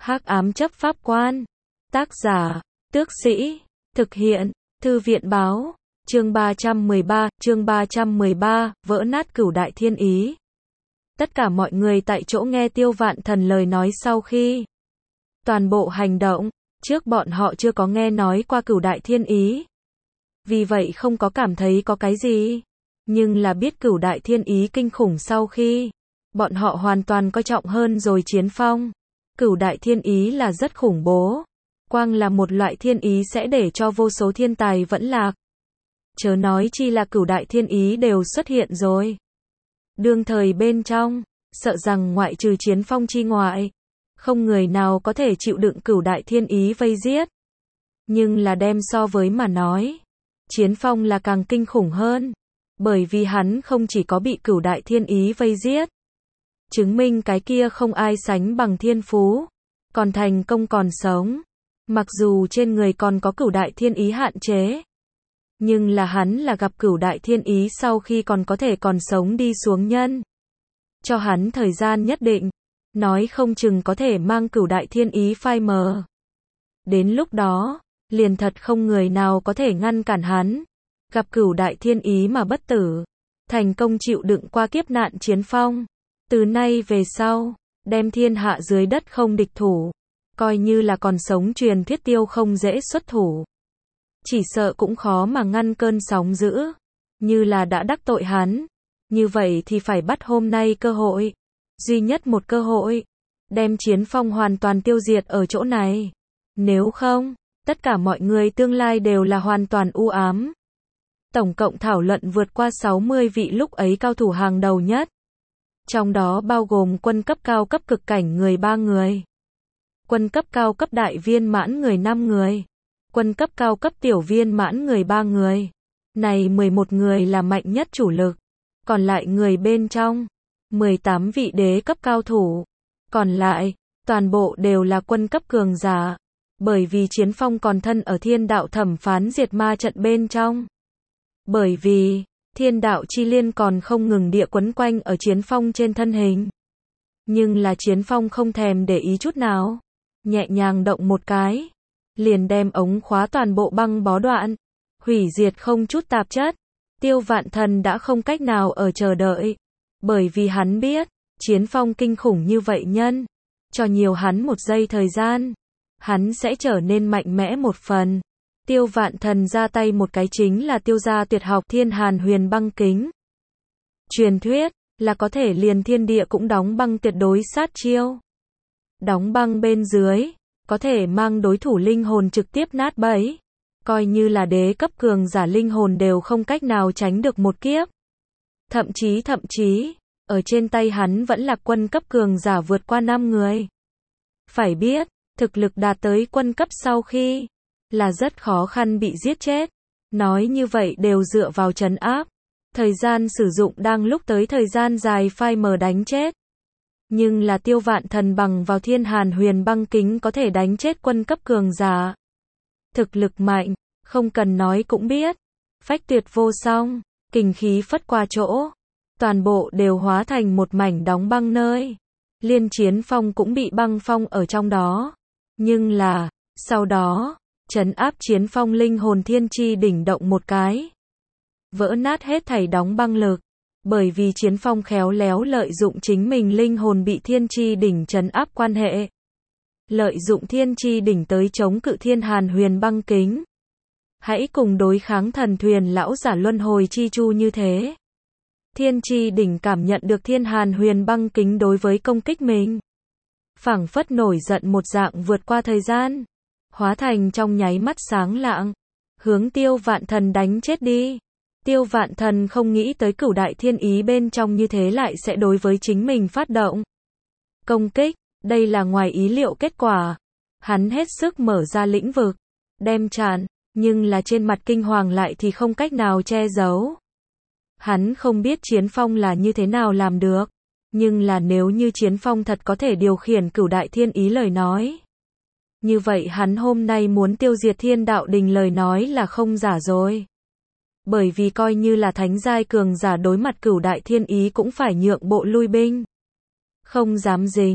Hắc ám chấp pháp quan. Tác giả, Tước Sĩ. Thực hiện, Thư viện báo. Chương 313, vỡ nát Cửu Đại Thiên Ý. Tất cả mọi người tại chỗ nghe Tiêu Vạn Thần lời nói sau khi toàn bộ hành động, trước bọn họ chưa có nghe nói qua Cửu Đại Thiên Ý. Vì vậy không có cảm thấy có cái gì. Nhưng là biết Cửu Đại Thiên Ý kinh khủng sau khi bọn họ hoàn toàn coi trọng hơn rồi Chiến Phong. Cửu Đại Thiên Ý là rất khủng bố. Quang là một loại thiên ý sẽ để cho vô số thiên tài vẫn lạc. Chớ nói chi là Cửu Đại Thiên Ý đều xuất hiện rồi. Đương thời bên trong, sợ rằng ngoại trừ Chiến Phong chi ngoại, không người nào có thể chịu đựng Cửu Đại Thiên Ý vây giết. Nhưng là đem so với mà nói, Chiến Phong là càng kinh khủng hơn. Bởi vì hắn không chỉ có bị Cửu Đại Thiên Ý vây giết, chứng minh cái kia không ai sánh bằng thiên phú, còn thành công còn sống. Mặc dù trên người còn có Cửu Đại Thiên Ý hạn chế, nhưng là hắn là gặp Cửu Đại Thiên Ý sau khi còn có thể còn sống đi xuống nhân. Cho hắn thời gian nhất định, nói không chừng có thể mang Cửu Đại Thiên Ý phai mờ. Đến lúc đó, liền thật không người nào có thể ngăn cản hắn. Gặp Cửu Đại Thiên Ý mà bất tử, thành công chịu đựng qua kiếp nạn Chiến Phong. Từ nay về sau, đem thiên hạ dưới đất không địch thủ. Coi như là còn sống truyền thuyết Tiêu không dễ xuất thủ. Chỉ sợ cũng khó mà ngăn cơn sóng dữ. Như là đã đắc tội hắn. Như vậy thì phải bắt hôm nay cơ hội. Duy nhất một cơ hội. Đem Chiến Phong hoàn toàn tiêu diệt ở chỗ này. Nếu không, tất cả mọi người tương lai đều là hoàn toàn u ám. Tổng cộng thảo luận vượt qua 60 vị lúc ấy cao thủ hàng đầu nhất. Trong đó bao gồm quân cấp cao cấp cực cảnh người 3 người. Quân cấp cao cấp đại viên mãn người 5 người. Quân cấp cao cấp tiểu viên mãn người 3 người. Này 11 người là mạnh nhất chủ lực. Còn lại người bên trong, 18 vị đế cấp cao thủ. Còn lại, toàn bộ đều là quân cấp cường giả. Bởi vì Chiến Phong còn thân ở thiên đạo thẩm phán diệt ma trận bên trong. Bởi vì, thiên đạo chi liên còn không ngừng địa quấn quanh ở Chiến Phong trên thân hình. Nhưng là Chiến Phong không thèm để ý chút nào. Nhẹ nhàng động một cái, liền đem ống khóa toàn bộ băng bó đoạn, hủy diệt không chút tạp chất. Tiêu Vạn Thần đã không cách nào ở chờ đợi, bởi vì hắn biết, Chiến Phong kinh khủng như vậy nhân, cho nhiều hắn một giây thời gian, hắn sẽ trở nên mạnh mẽ một phần. Tiêu Vạn Thần ra tay một cái chính là tiêu gia tuyệt học Thiên Hàn Huyền Băng Kính. Truyền thuyết là có thể liền thiên địa cũng đóng băng tuyệt đối sát chiêu. Đóng băng bên dưới, có thể mang đối thủ linh hồn trực tiếp nát bấy. Coi như là đế cấp cường giả linh hồn đều không cách nào tránh được một kiếp. Thậm chí, ở trên tay hắn vẫn là quân cấp cường giả vượt qua 5 người. Phải biết, thực lực đạt tới quân cấp sau khi, là rất khó khăn bị giết chết. Nói như vậy đều dựa vào trấn áp. Thời gian sử dụng đang lúc tới thời gian dài phai mờ đánh chết. Nhưng là Tiêu Vạn Thần bằng vào Thiên Hàn Huyền Băng Kính có thể đánh chết quân cấp cường giả. Thực lực mạnh, không cần nói cũng biết. Phách tuyệt vô song, kình khí phất qua chỗ. Toàn bộ đều hóa thành một mảnh đóng băng nơi. Liên Chiến Phong cũng bị băng phong ở trong đó. Nhưng là, sau đó, trấn áp Chiến Phong linh hồn thiên chi đỉnh động một cái. Vỡ nát hết thảy đóng băng lực. Bởi vì Chiến Phong khéo léo lợi dụng chính mình linh hồn bị thiên chi đỉnh trấn áp quan hệ. Lợi dụng thiên chi đỉnh tới chống cự Thiên Hàn Huyền Băng Kính. Hãy cùng đối kháng thần thuyền lão giả luân hồi chi chu như thế. Thiên chi đỉnh cảm nhận được Thiên Hàn Huyền Băng Kính đối với công kích mình. Phảng phất nổi giận một dạng vượt qua thời gian. Hóa thành trong nháy mắt sáng lạng. Hướng Tiêu Vạn Thần đánh chết đi. Tiêu Vạn Thần không nghĩ tới Cửu Đại Thiên Ý bên trong như thế lại sẽ đối với chính mình phát động công kích, đây là ngoài ý liệu kết quả. Hắn hết sức mở ra lĩnh vực, đem tràn, nhưng là trên mặt kinh hoàng lại thì không cách nào che giấu. Hắn không biết Chiến Phong là như thế nào làm được, nhưng là nếu như Chiến Phong thật có thể điều khiển Cửu Đại Thiên Ý lời nói. Như vậy hắn hôm nay muốn tiêu diệt Thiên Đạo Đình lời nói là không giả rồi. Bởi vì coi như là thánh giai cường giả đối mặt Cửu Đại Thiên Ý cũng phải nhượng bộ lui binh. Không dám dính,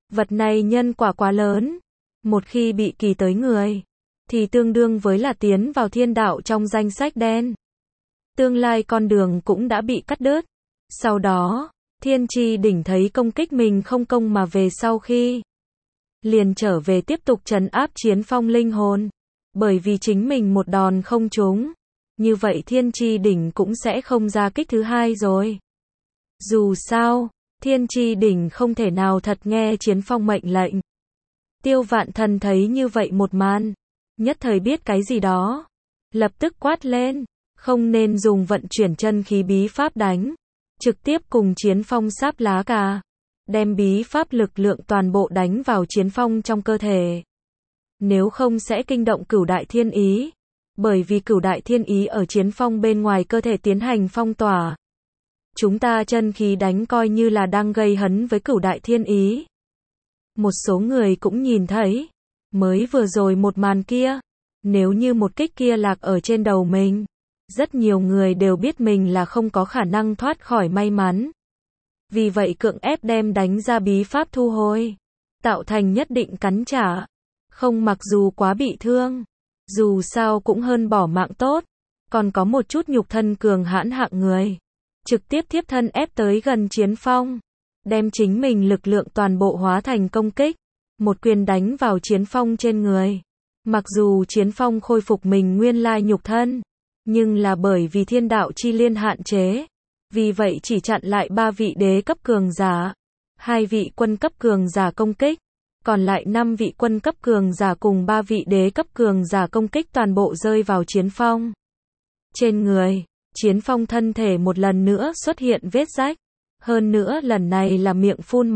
Vật này nhân quả quá lớn. Một khi bị kỳ tới người, thì tương đương với là tiến vào thiên đạo trong danh sách đen. Tương lai con đường cũng đã bị cắt đứt. Sau đó, Thiên Chi Đỉnh thấy công kích mình không công mà về sau khi liền trở về tiếp tục trấn áp Chiến Phong linh hồn. Bởi vì chính mình một đòn không trúng, như vậy Thiên Chi Đỉnh cũng sẽ không ra kích thứ hai rồi. Dù sao, Thiên Chi Đỉnh không thể nào thật nghe Chiến Phong mệnh lệnh. Tiêu Vạn Thần thấy như vậy một màn, nhất thời biết cái gì đó, lập tức quát lên, không nên dùng vận chuyển chân khí bí pháp đánh, trực tiếp cùng Chiến Phong sáp lá cà, đem bí pháp lực lượng toàn bộ đánh vào Chiến Phong trong cơ thể. Nếu không sẽ kinh động Cửu Đại Thiên Ý, bởi vì Cửu Đại Thiên Ý ở Chiến Phong bên ngoài cơ thể tiến hành phong tỏa. Chúng ta chân khí đánh coi như là đang gây hấn với Cửu Đại Thiên Ý. Một số người cũng nhìn thấy, mới vừa rồi một màn kia, nếu như một kích kia lạc ở trên đầu mình, rất nhiều người đều biết mình là không có khả năng thoát khỏi may mắn. Vì vậy cưỡng ép đem đánh ra bí pháp thu hồi, tạo thành nhất định cắn trả. Không, mặc dù quá bị thương, dù sao cũng hơn bỏ mạng tốt, còn có một chút nhục thân cường hãn hạng người, trực tiếp thiếp thân ép tới gần Chiến Phong, đem chính mình lực lượng toàn bộ hóa thành công kích, một quyền đánh vào Chiến Phong trên người. Mặc dù Chiến Phong khôi phục mình nguyên lai nhục thân, nhưng là bởi vì thiên đạo chi liên hạn chế, vì vậy chỉ chặn lại 3 vị đế cấp cường giả, 2 vị quân cấp cường giả công kích, còn lại 5 vị quân cấp cường giả cùng 3 vị đế cấp cường giả công kích toàn bộ rơi vào Chiến Phong. Trên người, Chiến Phong thân thể một lần nữa xuất hiện vết rách, hơn nữa lần này là miệng phun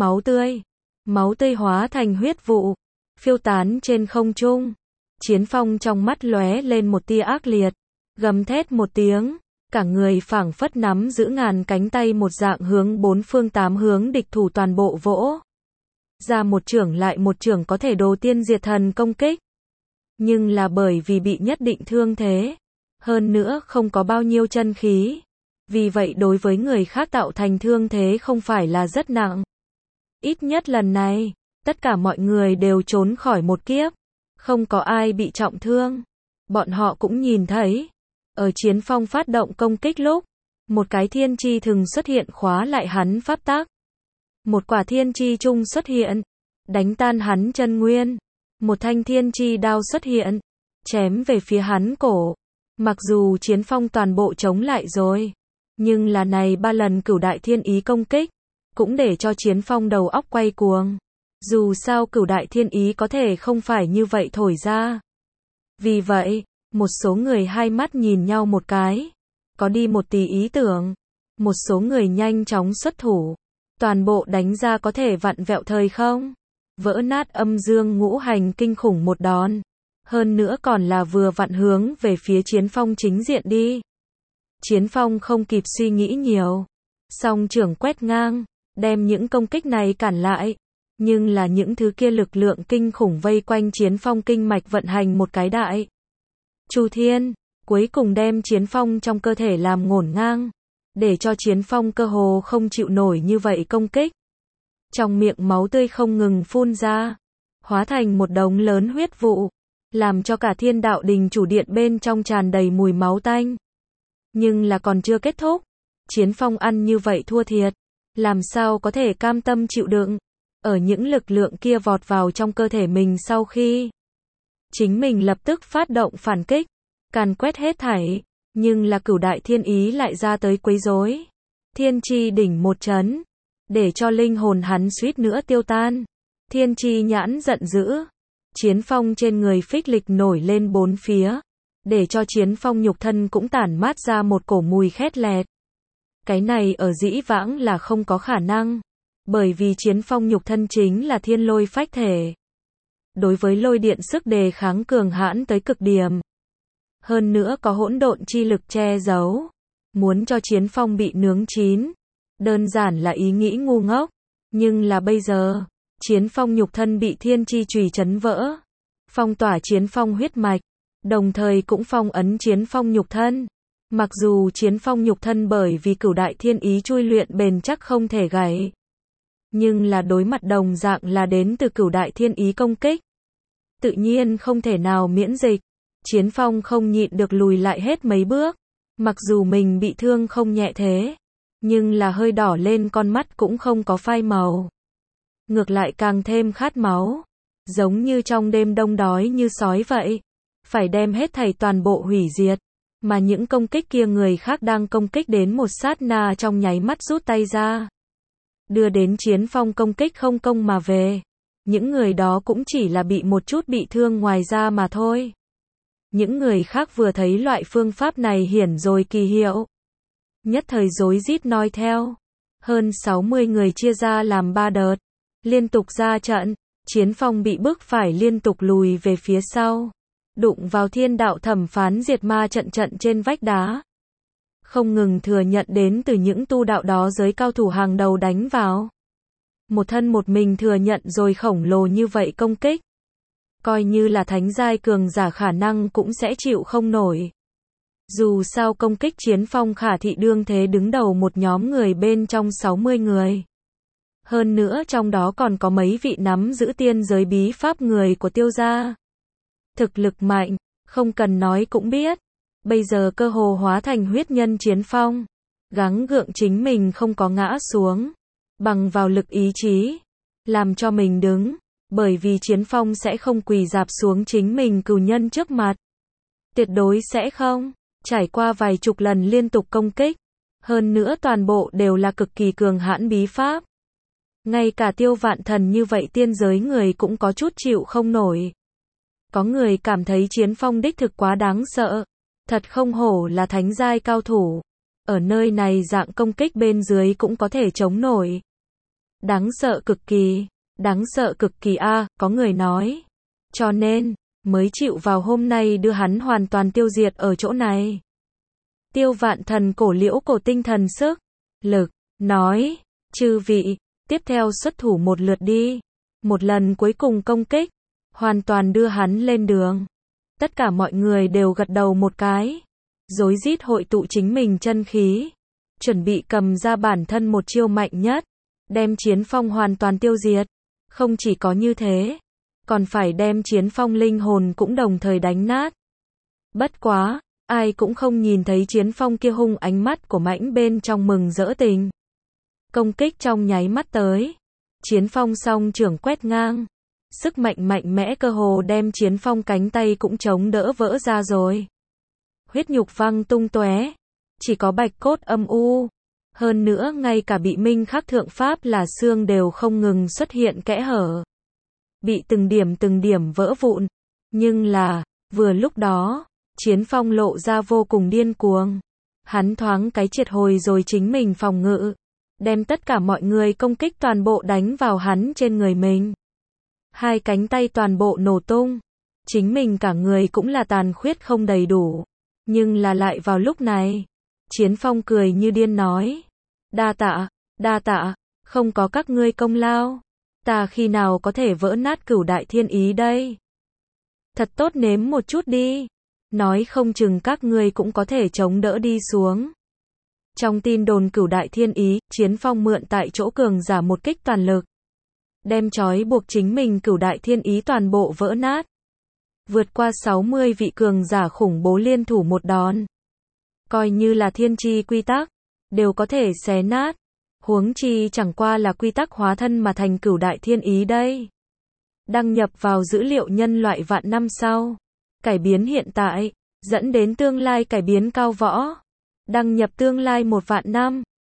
máu tươi hóa thành huyết vụ, phiêu tán trên không trung. Chiến Phong trong mắt lóe lên một tia ác liệt, gầm thét một tiếng, cả người phảng phất nắm giữ ngàn cánh tay một dạng hướng 4 phương 8 hướng địch thủ toàn bộ vỗ ra một chưởng lại một chưởng có thể đồ tiên diệt thần công kích. Nhưng là bởi vì bị nhất định thương thế, hơn nữa không có bao nhiêu chân khí, vì vậy đối với người khác tạo thành thương thế không phải là rất nặng. Ít nhất lần này, tất cả mọi người đều trốn khỏi một kiếp, không có ai bị trọng thương. Bọn họ cũng nhìn thấy, ở Chiến Phong phát động công kích lúc, một cái thiên chi thừng xuất hiện khóa lại hắn pháp tắc. Một quả thiên chi trung xuất hiện, đánh tan hắn chân nguyên. Một thanh thiên chi đao xuất hiện, chém về phía hắn cổ. Mặc dù Chiến Phong toàn bộ chống lại rồi, nhưng là này 3 lần Cửu Đại Thiên Ý công kích, cũng để cho Chiến Phong đầu óc quay cuồng. Dù sao Cửu Đại Thiên Ý có thể không phải như vậy thổi ra. Vì vậy, một số người hai mắt nhìn nhau một cái, có đi một tí ý tưởng. Một số người nhanh chóng xuất thủ, toàn bộ đánh ra có thể vặn vẹo thời không, vỡ nát âm dương ngũ hành kinh khủng một đòn. Hơn nữa còn là vừa vặn hướng về phía Chiến Phong chính diện đi. Chiến Phong không kịp suy nghĩ nhiều, song chưởng quét ngang, đem những công kích này cản lại. Nhưng là những thứ kia lực lượng kinh khủng vây quanh Chiến Phong kinh mạch vận hành một cái đại Chu Thiên, cuối cùng đem Chiến Phong trong cơ thể làm ngổn ngang, để cho Chiến Phong cơ hồ không chịu nổi như vậy công kích. Trong miệng máu tươi không ngừng phun ra, hóa thành một đống lớn huyết vụ, làm cho cả Thiên Đạo Đình chủ điện bên trong tràn đầy mùi máu tanh. Nhưng là còn chưa kết thúc, Chiến Phong ăn như vậy thua thiệt, làm sao có thể cam tâm chịu đựng. Ở những lực lượng kia vọt vào trong cơ thể mình sau khi chính mình lập tức phát động phản kích, càn quét hết thảy, nhưng là Cửu Đại Thiên Ý lại ra tới quấy rối. Thiên Chi Đỉnh một chấn, để cho linh hồn hắn suýt nữa tiêu tan. Thiên Chi Nhãn giận dữ, Chiến Phong trên người phích lịch nổi lên bốn phía, để cho Chiến Phong nhục thân cũng tản mát ra một cổ mùi khét lẹt. Cái này ở dĩ vãng là không có khả năng, bởi vì Chiến Phong nhục thân chính là thiên lôi phách thể. Đối với lôi điện sức đề kháng cường hãn tới cực điểm. Hơn nữa có hỗn độn chi lực che giấu. Muốn cho Chiến Phong bị nướng chín, đơn giản là ý nghĩ ngu ngốc. Nhưng là bây giờ, Chiến Phong nhục thân bị thiên chi chùy chấn vỡ, phong tỏa Chiến Phong huyết mạch, đồng thời cũng phong ấn Chiến Phong nhục thân. Mặc dù Chiến Phong nhục thân bởi vì Cửu Đại Thiên Ý chui luyện bền chắc không thể gãy, Nhưng là đối mặt đồng dạng là đến từ cửu đại thiên ý công kích. Tự nhiên không thể nào miễn dịch. Chiến Phong không nhịn được lùi lại hết mấy bước. Mặc dù mình bị thương không nhẹ thế, nhưng là hơi đỏ lên con mắt cũng không có phai màu. Ngược lại càng thêm khát máu. Giống như trong đêm đông đói như sói vậy. Phải đem hết thảy toàn bộ hủy diệt. Mà những công kích kia người khác đang công kích đến một sát na trong nháy mắt rút tay ra. Đưa đến Chiến Phong công kích không công mà về. Những người đó cũng chỉ là bị một chút bị thương ngoài ra mà thôi. Những người khác vừa thấy loại phương pháp này hiển rồi kỳ hiệu. Nhất thời rối rít nói theo. Hơn 60 người chia ra làm 3 đợt. Liên tục ra trận. Chiến Phong bị bức phải liên tục lùi về phía sau. Đụng vào thiên đạo thẩm phán diệt ma trận trên vách đá. Không ngừng thừa nhận đến từ những tu đạo đó giới cao thủ hàng đầu đánh vào. Một thân một mình thừa nhận rồi khổng lồ như vậy công kích. Coi như là thánh giai cường giả khả năng cũng sẽ chịu không nổi. Dù sao công kích Chiến Phong khả thị đương thế đứng đầu một nhóm người bên trong 60 người. Hơn nữa trong đó còn có mấy vị nắm giữ tiên giới bí pháp người của Tiêu gia. Thực lực mạnh, không cần nói cũng biết. Bây giờ cơ hồ hóa thành huyết nhân Chiến Phong. Gắng gượng chính mình không có ngã xuống. Bằng vào lực ý chí. Làm cho mình đứng. Bởi vì Chiến Phong sẽ không quỳ dạp xuống chính mình cừu nhân trước mặt. Tuyệt đối sẽ không. Trải qua vài chục lần liên tục công kích. Hơn nữa toàn bộ đều là cực kỳ cường hãn bí pháp. Ngay cả Tiêu Vạn Thần như vậy tiên giới người cũng có chút chịu không nổi. Có người cảm thấy Chiến Phong đích thực quá đáng sợ. Thật không hổ là thánh giai cao thủ. Ở nơi này dạng công kích bên dưới cũng có thể chống nổi. Đáng sợ cực kỳ a, có người nói. Cho nên, mới chịu vào hôm nay đưa hắn hoàn toàn tiêu diệt ở chỗ này. Tiêu Vạn Thần cổ liễu cổ tinh thần sức, lực, nói, chư vị, tiếp theo xuất thủ một lượt đi. Một lần cuối cùng công kích, hoàn toàn đưa hắn lên đường. Tất cả mọi người đều gật đầu một cái. Rối rít hội tụ chính mình chân khí. Chuẩn bị cầm ra bản thân một chiêu mạnh nhất. Đem Chiến Phong hoàn toàn tiêu diệt. Không chỉ có như thế. Còn phải đem Chiến Phong linh hồn cũng đồng thời đánh nát. Bất quá, ai cũng không nhìn thấy Chiến Phong kia hung ánh mắt của mãnh bên trong mừng rỡ tình. Công kích trong nháy mắt tới. Chiến Phong song trưởng quét ngang. Sức mạnh mạnh mẽ cơ hồ đem Chiến Phong cánh tay cũng chống đỡ vỡ ra rồi. Huyết nhục văng tung tóe. Chỉ có bạch cốt âm u. Hơn nữa ngay cả bị minh khắc thượng pháp là xương đều không ngừng xuất hiện kẽ hở. Bị từng điểm vỡ vụn. Nhưng là, vừa lúc đó, Chiến Phong lộ ra vô cùng điên cuồng. Hắn thoáng cái triệt hồi rồi chính mình phòng ngự. Đem tất cả mọi người công kích toàn bộ đánh vào hắn trên người mình. Hai cánh tay toàn bộ nổ tung. Chính mình cả người cũng là tàn khuyết không đầy đủ. Nhưng là lại vào lúc này. Chiến Phong cười như điên nói. Đa tạ, không có các ngươi công lao. Ta khi nào có thể vỡ nát cửu đại thiên ý đây? Thật tốt nếm một chút đi. Nói không chừng các ngươi cũng có thể chống đỡ đi xuống. Trong tin đồn cửu đại thiên ý, Chiến Phong mượn tại chỗ cường giả một kích toàn lực. Đem trói buộc chính mình cửu đại thiên ý toàn bộ vỡ nát. Vượt qua 60 vị cường giả khủng bố liên thủ một đòn. Coi như là thiên chi quy tắc, đều có thể xé nát. Huống chi chẳng qua là quy tắc hóa thân mà thành cửu đại thiên ý đây. Đăng nhập vào dữ liệu nhân loại vạn năm sau. Cải biến hiện tại, dẫn đến tương lai cải biến cao võ. Đăng nhập tương lai 1 vạn năm.